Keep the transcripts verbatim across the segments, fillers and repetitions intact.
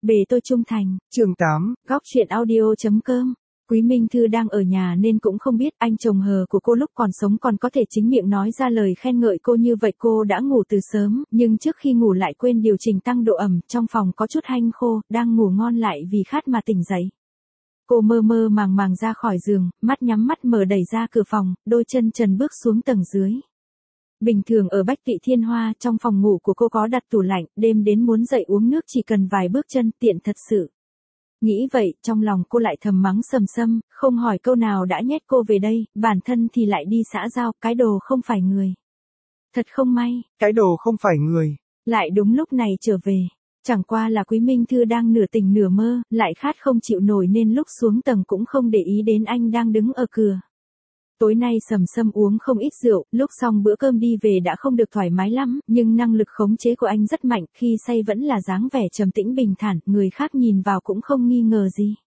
Bề tôi trung thành. Chương tám. Góc truyện audio chấm com. Quý Minh Thư đang ở nhà nên cũng không biết anh chồng hờ của cô lúc còn sống còn có thể chính miệng nói ra lời khen ngợi cô như vậy. Cô đã ngủ từ sớm, nhưng trước khi ngủ lại quên điều chỉnh tăng độ ẩm, trong phòng có chút hanh khô, đang ngủ ngon lại vì khát mà tỉnh dậy. Cô mơ mơ màng màng ra khỏi giường, mắt nhắm mắt mở đẩy ra cửa phòng, đôi chân trần bước xuống tầng dưới. Bình thường ở Bách Kỵ Thiên Hoa, trong phòng ngủ của cô có đặt tủ lạnh, đêm đến muốn dậy uống nước chỉ cần vài bước chân, tiện thật sự. Nghĩ vậy, trong lòng cô lại thầm mắng Sầm Sâm, không hỏi câu nào đã nhét cô về đây, bản thân thì lại đi xã giao, cái đồ không phải người. Thật không may, Cái đồ không phải người. lại đúng lúc này trở về. Chẳng qua là Quý Minh Thư đang nửa tỉnh nửa mơ, lại khát không chịu nổi nên lúc xuống tầng cũng không để ý đến anh đang đứng ở cửa. Tối nay Sầm Sâm uống không ít rượu, lúc xong bữa cơm đi về đã không được thoải mái lắm, nhưng năng lực khống chế của anh rất mạnh, khi say vẫn là dáng vẻ trầm tĩnh bình thản, người khác nhìn vào cũng không nghi ngờ gì.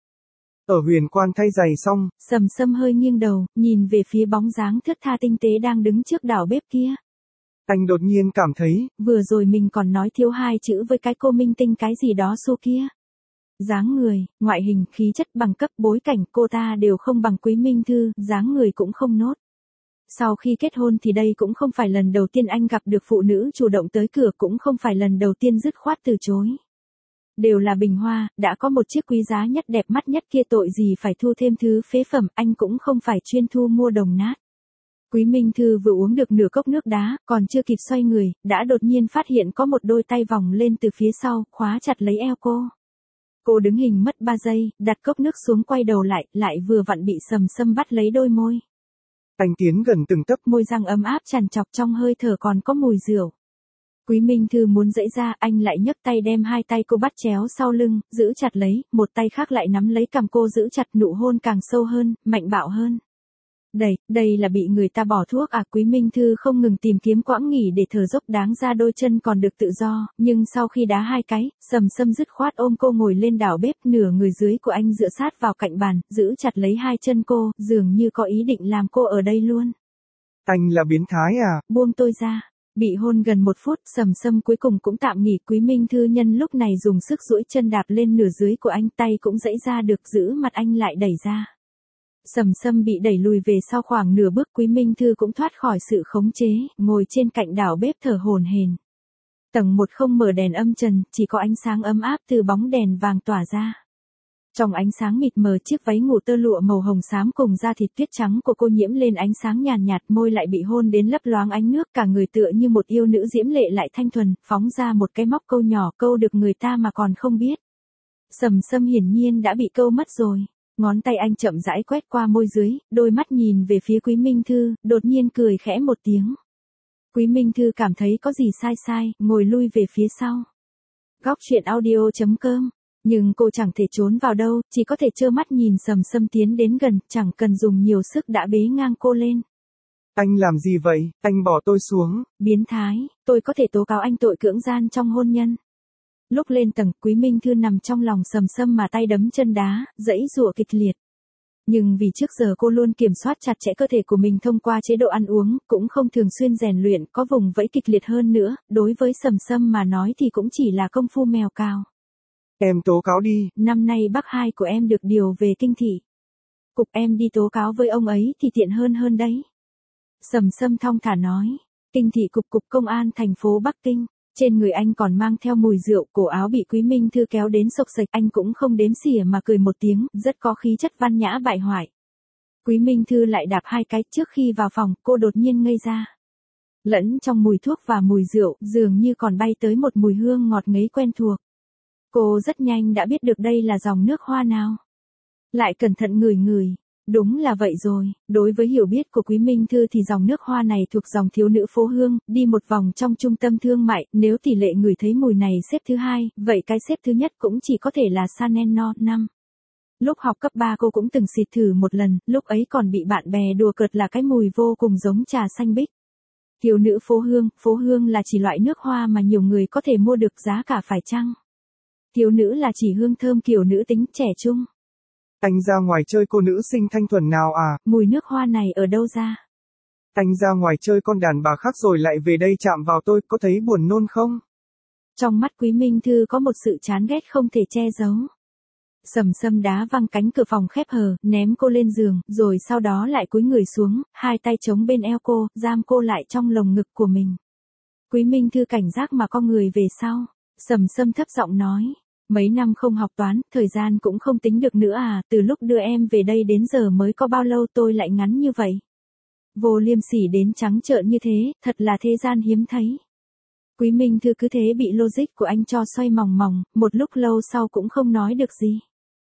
Ở Huyền Quan thay giày xong, Sầm Sâm hơi nghiêng đầu, nhìn về phía bóng dáng thướt tha tinh tế đang đứng trước đảo bếp kia. anh đột nhiên cảm thấy, Vừa rồi mình còn nói thiếu hai chữ với cái cô minh tinh cái gì đó xô kia. Dáng người, ngoại hình, khí chất, bằng cấp, bối cảnh cô ta đều không bằng Quý Minh Thư, dáng người cũng không nốt. Sau khi kết hôn thì đây cũng không phải lần đầu tiên anh gặp được phụ nữ chủ động tới cửa, cũng không phải lần đầu tiên dứt khoát từ chối. Đều là bình hoa, đã có một chiếc quý giá nhất đẹp mắt nhất kia, tội gì phải thu thêm thứ phế phẩm, anh cũng không phải chuyên thu mua đồng nát. Quý Minh Thư vừa uống được nửa cốc nước đá, còn chưa kịp xoay người, đã đột nhiên phát hiện có một đôi tay vòng lên từ phía sau, khóa chặt lấy eo cô. Cô đứng hình mất ba giây, đặt cốc nước xuống quay đầu lại, lại vừa vặn bị Sầm Sâm bắt lấy đôi môi. anh tiến gần từng tấc, Môi răng ấm áp tràn trọc, trong hơi thở còn có mùi rượu. Quý Minh Thư muốn giãy ra, anh lại nhấc tay đem hai tay cô bắt chéo sau lưng, giữ chặt lấy, một tay khác lại nắm lấy cằm cô giữ chặt, nụ hôn càng sâu hơn, mạnh bạo hơn. Đây, đây là bị người ta bỏ thuốc à? Quý Minh Thư không ngừng tìm kiếm quãng nghỉ để thở dốc, đáng ra đôi chân còn được tự do, nhưng sau khi đá hai cái, Sầm Sâm dứt khoát ôm cô ngồi lên đảo bếp, nửa người dưới của anh dựa sát vào cạnh bàn, giữ chặt lấy hai chân cô, dường như có ý định làm cô ở đây luôn. Anh là biến thái à? Buông tôi ra. Bị hôn gần một phút, Sầm Sâm cuối cùng cũng tạm nghỉ. Quý Minh Thư nhân lúc này dùng sức duỗi chân đạp lên nửa dưới của anh, tay cũng giãy ra được, giữ mặt anh lại đẩy ra. Sầm Sâm bị đẩy lùi về sau khoảng nửa bước, Quý Minh Thư cũng thoát khỏi sự khống chế, ngồi trên cạnh đảo bếp thở hổn hển. Tầng một không mở đèn âm trần, chỉ có ánh sáng ấm áp từ bóng đèn vàng tỏa ra. Trong ánh sáng mịt mờ, chiếc váy ngủ tơ lụa màu hồng xám cùng da thịt tuyết trắng của cô nhiễm lên ánh sáng nhàn nhạt, nhạt, môi lại bị hôn đến lấp loáng ánh nước, cả người tựa như một yêu nữ diễm lệ lại thanh thuần, phóng ra một cái móc câu nhỏ, câu được người ta mà còn không biết. Sầm Sâm hiển nhiên đã bị câu mất rồi. Ngón tay anh chậm rãi quét qua môi dưới, đôi mắt nhìn về phía Quý Minh Thư, đột nhiên cười khẽ một tiếng. Quý Minh Thư cảm thấy có gì sai sai, ngồi lui về phía sau. Góc truyện audio chấm com. Nhưng cô chẳng thể trốn vào đâu, chỉ có thể trơ mắt nhìn Sầm Sâm tiến đến gần, chẳng cần dùng nhiều sức đã bế ngang cô lên. Anh làm gì vậy? Anh bỏ tôi xuống. Biến thái, tôi có thể tố cáo anh tội cưỡng gian trong hôn nhân. Lúc lên tầng, Quý Minh Thư nằm trong lòng Sầm Sâm mà tay đấm chân đá, giãy giụa kịch liệt. Nhưng vì trước giờ cô luôn kiểm soát chặt chẽ cơ thể của mình thông qua chế độ ăn uống, cũng không thường xuyên rèn luyện, có vùng vẫy kịch liệt hơn nữa, đối với Sầm Sâm mà nói thì cũng chỉ là công phu mèo cào. Em tố cáo đi. Năm nay bác hai của em được điều về kinh thị. Cục em đi tố cáo với ông ấy thì tiện hơn hơn đấy. Sầm Sâm thong thả nói. Kinh thị cục cục công an thành phố Bắc Kinh. Trên người anh còn mang theo mùi rượu, cổ áo bị Quý Minh Thư kéo đến xộc xệch, anh cũng không đếm xỉa mà cười một tiếng, rất có khí chất văn nhã bại hoại. Quý Minh Thư lại đạp hai cái, trước khi vào phòng, cô đột nhiên ngây ra. Lẫn trong mùi thuốc và mùi rượu, dường như còn bay tới một mùi hương ngọt ngấy quen thuộc. Cô rất nhanh đã biết được đây là dòng nước hoa nào. Lại cẩn thận ngửi ngửi. Đúng là vậy rồi, đối với hiểu biết của Quý Minh Thư thì dòng nước hoa này thuộc dòng thiếu nữ phố Hương, đi một vòng trong trung tâm thương mại, nếu tỷ lệ ngửi thấy mùi này xếp thứ hai, vậy cái xếp thứ nhất cũng chỉ có thể là Chanel No năm. Lúc học cấp ba cô cũng từng xịt thử một lần, lúc ấy còn bị bạn bè đùa cợt là cái mùi vô cùng giống trà xanh bích. Thiếu nữ phố Hương, phố Hương là chỉ loại nước hoa mà nhiều người có thể mua được, giá cả phải chăng? Thiếu nữ là chỉ hương thơm kiểu nữ tính trẻ trung. Anh ra ngoài chơi cô nữ sinh thanh thuần nào à? Mùi nước hoa này ở đâu ra? Anh ra ngoài chơi con đàn bà khác rồi lại về đây chạm vào tôi, có thấy buồn nôn không? Trong mắt Quý Minh Thư có một sự chán ghét không thể che giấu. Sầm Sâm đá văng cánh cửa phòng khép hờ, ném cô lên giường, rồi sau đó lại cúi người xuống, hai tay chống bên eo cô, giam cô lại trong lồng ngực của mình. Quý Minh Thư cảnh giác mà co người về sau. Sầm Sâm thấp giọng nói. Mấy năm không học toán, thời gian cũng không tính được nữa à, từ lúc đưa em về đây đến giờ mới có bao lâu tôi lại ngắn như vậy. Vô liêm sỉ đến trắng trợn như thế, thật là thế gian hiếm thấy. Quý Minh Thư cứ thế bị logic của anh cho xoay mòng mòng, một lúc lâu sau cũng không nói được gì.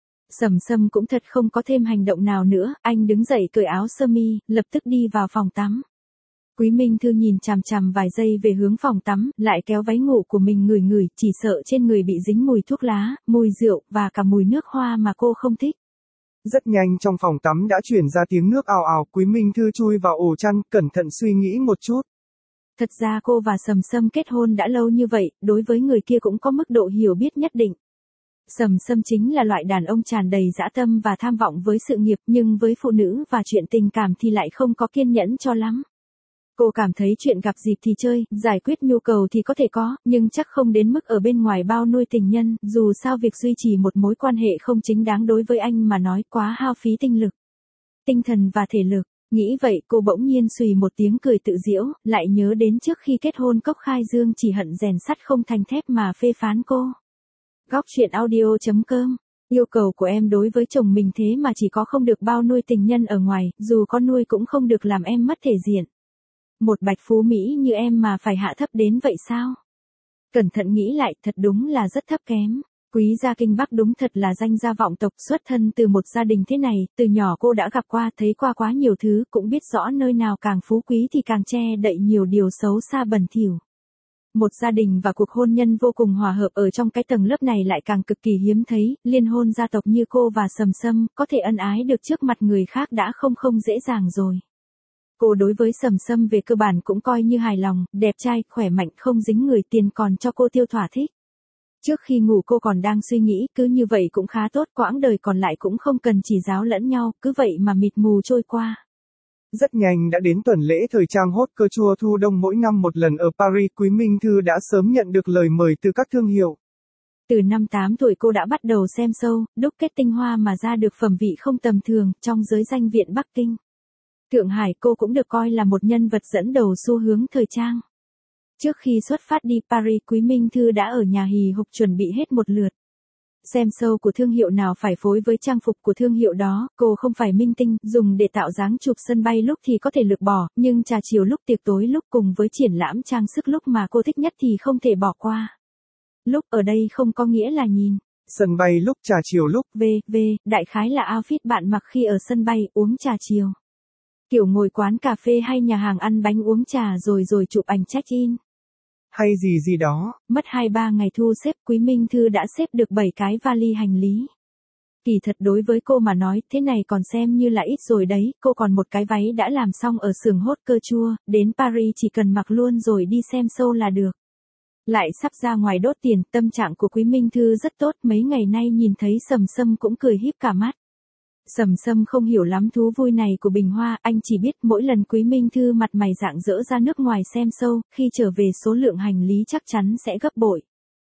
Sầm Sâm cũng thật không có thêm hành động nào nữa, anh đứng dậy cởi áo sơ mi, lập tức đi vào phòng tắm. Quý Minh Thư nhìn chằm chằm vài giây về hướng phòng tắm, lại kéo váy ngủ của mình ngửi ngửi, chỉ sợ trên người bị dính mùi thuốc lá, mùi rượu, và cả mùi nước hoa mà cô không thích. Rất nhanh trong phòng tắm đã chuyển ra tiếng nước ào ào, Quý Minh Thư chui vào ổ chăn, cẩn thận suy nghĩ một chút. Thật ra cô và Sầm Sâm kết hôn đã lâu như vậy, đối với người kia cũng có mức độ hiểu biết nhất định. Sầm Sâm chính là loại đàn ông tràn đầy dã tâm và tham vọng với sự nghiệp, nhưng với phụ nữ và chuyện tình cảm thì lại không có kiên nhẫn cho lắm. Cô cảm thấy chuyện gặp dịp thì chơi, giải quyết nhu cầu thì có thể có, nhưng chắc không đến mức ở bên ngoài bao nuôi tình nhân, dù sao việc duy trì một mối quan hệ không chính đáng đối với anh mà nói quá hao phí tinh lực, tinh thần và thể lực. Nghĩ vậy cô bỗng nhiên xùy một tiếng cười tự giễu, lại nhớ đến trước khi kết hôn Cốc Khai Dương chỉ hận rèn sắt không thành thép mà phê phán cô. Góc truyện audio chấm com. Yêu cầu của em đối với chồng mình thế mà chỉ có không được bao nuôi tình nhân ở ngoài, dù có nuôi cũng không được làm em mất thể diện. Một bạch phú Mỹ như em mà phải hạ thấp đến vậy sao? Cẩn thận nghĩ lại, thật đúng là rất thấp kém. Quý gia Kinh Bắc đúng thật là danh gia vọng tộc, xuất thân từ một gia đình thế này, từ nhỏ cô đã gặp qua, thấy qua quá nhiều thứ, cũng biết rõ nơi nào càng phú quý thì càng che đậy nhiều điều xấu xa bẩn thỉu. Một gia đình và cuộc hôn nhân vô cùng hòa hợp ở trong cái tầng lớp này lại càng cực kỳ hiếm thấy, liên hôn gia tộc như cô và Sầm Sâm, có thể ân ái được trước mặt người khác đã không không dễ dàng rồi. Cô đối với Sầm Sâm về cơ bản cũng coi như hài lòng, đẹp trai, khỏe mạnh, không dính người, tiền còn cho cô tiêu thỏa thích. Trước khi ngủ cô còn đang suy nghĩ, cứ như vậy cũng khá tốt, quãng đời còn lại cũng không cần chỉ giáo lẫn nhau, cứ vậy mà mịt mù trôi qua. Rất nhanh đã đến tuần lễ thời trang hot cơ chua thu đông mỗi năm một lần ở Paris, Quý Minh Thư đã sớm nhận được lời mời từ các thương hiệu. Từ năm tám tuổi cô đã bắt đầu xem show, đúc kết tinh hoa mà ra được phẩm vị không tầm thường, trong giới danh viện Bắc Kinh. Thượng Hải cô cũng được coi là một nhân vật dẫn đầu xu hướng thời trang. Trước khi xuất phát đi Paris, Quý Minh Thư đã ở nhà hì hục chuẩn bị hết một lượt. Xem show của thương hiệu nào phải phối với trang phục của thương hiệu đó, cô không phải minh tinh, dùng để tạo dáng chụp sân bay lúc thì có thể lược bỏ, nhưng trà chiều lúc tiệc tối lúc cùng với triển lãm trang sức lúc mà cô thích nhất thì không thể bỏ qua. Lúc ở đây không có nghĩa là nhìn. Sân bay lúc, trà chiều lúc. V, V, đại khái là outfit bạn mặc khi ở sân bay, uống trà chiều. Kiểu ngồi quán cà phê hay nhà hàng ăn bánh uống trà rồi rồi chụp ảnh check-in. Hay gì gì đó. Mất hai ba ngày thu xếp, Quý Minh Thư đã xếp được bảy cái vali hành lý. Kỳ thật đối với cô mà nói, thế này còn xem như là ít rồi đấy, cô còn một cái váy đã làm xong ở xưởng hốt cơ chua, đến Paris chỉ cần mặc luôn rồi đi xem show là được. Lại sắp ra ngoài đốt tiền, tâm trạng của Quý Minh Thư rất tốt, mấy ngày nay nhìn thấy Sầm Sâm cũng cười híp cả mắt. Sầm Sâm không hiểu lắm thú vui này của Bình Hoa, anh chỉ biết mỗi lần Quý Minh Thư mặt mày rạng rỡ ra nước ngoài xem show, khi trở về số lượng hành lý chắc chắn sẽ gấp bội.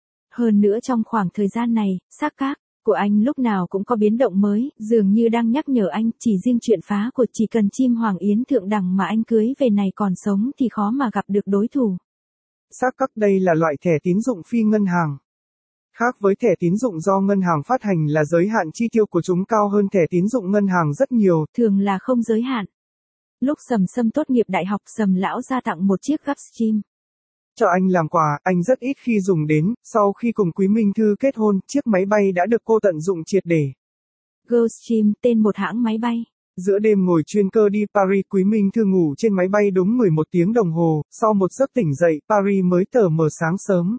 Hơn nữa trong khoảng thời gian này, xác các của anh lúc nào cũng có biến động mới, dường như đang nhắc nhở anh, chỉ riêng chuyện phá của chỉ cần chim hoàng yến thượng đẳng mà anh cưới về này còn sống thì khó mà gặp được đối thủ. Xác các đây là loại thẻ tín dụng phi ngân hàng. Khác với thẻ tín dụng do ngân hàng phát hành là giới hạn chi tiêu của chúng cao hơn thẻ tín dụng ngân hàng rất nhiều. Thường là không giới hạn. Lúc Sầm Sâm tốt nghiệp đại học, Sầm lão ra tặng một chiếc Gulfstream cho anh làm quà, anh rất ít khi dùng đến, sau khi cùng Quý Minh Thư kết hôn, chiếc máy bay đã được cô tận dụng triệt để. Gulfstream, tên một hãng máy bay. Giữa đêm ngồi chuyên cơ đi Paris, Quý Minh Thư ngủ trên máy bay đúng mười một tiếng đồng hồ, sau một giấc tỉnh dậy, Paris mới tờ mờ sáng sớm.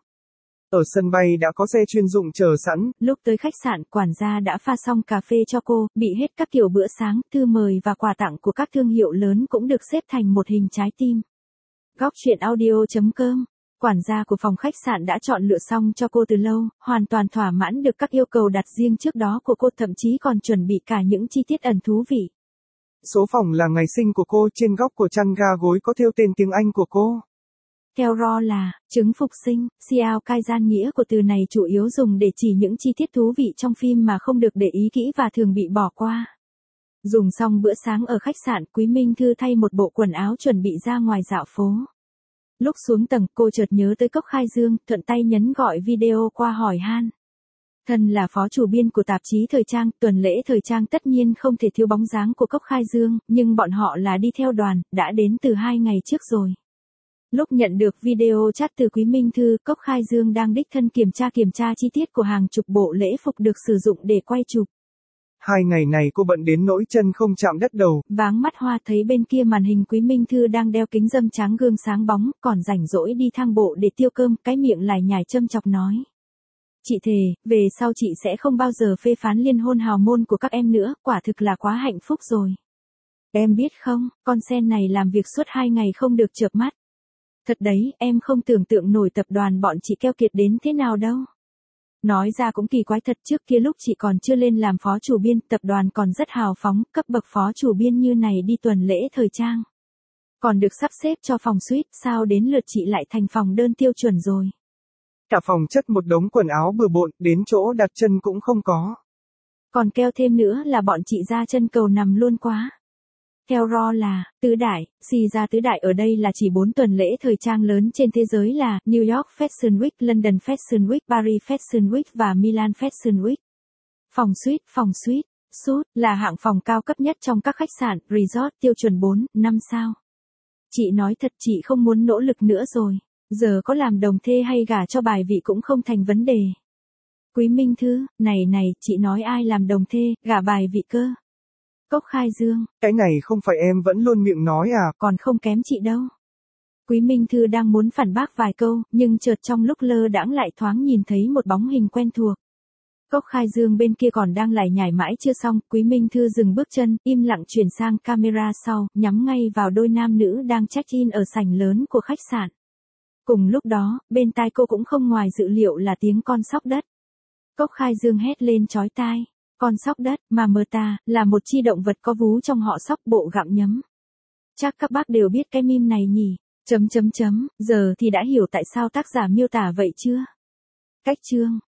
Ở sân bay đã có xe chuyên dụng chờ sẵn. Lúc tới khách sạn, quản gia đã pha xong cà phê cho cô, bị hết các kiểu bữa sáng, thư mời và quà tặng của các thương hiệu lớn cũng được xếp thành một hình trái tim. Góc truyện audio chấm com. Quản gia của phòng khách sạn đã chọn lựa xong cho cô từ lâu, hoàn toàn thỏa mãn được các yêu cầu đặt riêng trước đó của cô, thậm chí còn chuẩn bị cả những chi tiết ẩn thú vị. Số phòng là ngày sinh của cô, trên góc của chăn ga gối có thêu tên tiếng Anh của cô. Theo Ro là, chứng phục sinh, Xiao Kai gian nghĩa của từ này chủ yếu dùng để chỉ những chi tiết thú vị trong phim mà không được để ý kỹ và thường bị bỏ qua. Dùng xong bữa sáng ở khách sạn, Quý Minh Thư thay một bộ quần áo chuẩn bị ra ngoài dạo phố. Lúc xuống tầng, cô chợt nhớ tới Cốc Khai Dương, thuận tay nhấn gọi video qua hỏi han. Thân là phó chủ biên của tạp chí thời trang, tuần lễ thời trang tất nhiên không thể thiếu bóng dáng của Cốc Khai Dương, nhưng bọn họ là đi theo đoàn, đã đến từ hai ngày trước rồi. Lúc nhận được video chat từ Quý Minh Thư, Cốc Khai Dương đang đích thân kiểm tra kiểm tra chi tiết của hàng chục bộ lễ phục được sử dụng để quay chụp. Hai ngày này cô bận đến nỗi chân không chạm đất đầu. Váng mắt hoa thấy bên kia màn hình Quý Minh Thư đang đeo kính râm tráng gương sáng bóng, còn rảnh rỗi đi thang bộ để tiêu cơm, cái miệng lải nhải châm chọc nói. Chị thề, về sau chị sẽ không bao giờ phê phán liên hôn hào môn của các em nữa, quả thực là quá hạnh phúc rồi. Em biết không, con sen này làm việc suốt hai ngày không được chợp mắt. Thật đấy, em không tưởng tượng nổi tập đoàn bọn chị keo kiệt đến thế nào đâu. Nói ra cũng kỳ quái thật, trước kia lúc chị còn chưa lên làm phó chủ biên, tập đoàn còn rất hào phóng, cấp bậc phó chủ biên như này đi tuần lễ thời trang. Còn được sắp xếp cho phòng suite, sao đến lượt chị lại thành phòng đơn tiêu chuẩn rồi. Cả phòng chất một đống quần áo bừa bộn, đến chỗ đặt chân cũng không có. Còn keo thêm nữa là bọn chị ra chân cầu nằm luôn quá. Theo Ro là, tứ đại, xì ra tứ đại ở đây là chỉ bốn tuần lễ thời trang lớn trên thế giới là New York Fashion Week, London Fashion Week, Paris Fashion Week và Milan Fashion Week. Phòng suite, phòng suite, suite là hạng phòng cao cấp nhất trong các khách sạn, resort tiêu chuẩn bốn, năm sao. Chị nói thật, chị không muốn nỗ lực nữa rồi, giờ có làm đồng thê hay gả cho bài vị cũng không thành vấn đề. Quý Minh Thư, này này, chị nói ai làm đồng thê, gả bài vị cơ. Cốc Khai Dương. Cái này không phải em vẫn luôn miệng nói à. Còn không kém chị đâu. Quý Minh Thư đang muốn phản bác vài câu, nhưng chợt trong lúc lơ đãng lại thoáng nhìn thấy một bóng hình quen thuộc. Cốc Khai Dương bên kia còn đang lải nhải mãi chưa xong, Quý Minh Thư dừng bước chân, im lặng chuyển sang camera sau, nhắm ngay vào đôi nam nữ đang check-in ở sảnh lớn của khách sạn. Cùng lúc đó, bên tai cô cũng không ngoài dự liệu là tiếng con sóc đất. Cốc Khai Dương hét lên chói tai. Con sóc đất, mà mơ ta, là một chi động vật có vú trong họ sóc bộ gặm nhấm. Chắc các bác đều biết cái meme này nhỉ, chấm chấm chấm, giờ thì đã hiểu tại sao tác giả miêu tả vậy chưa? Cách chương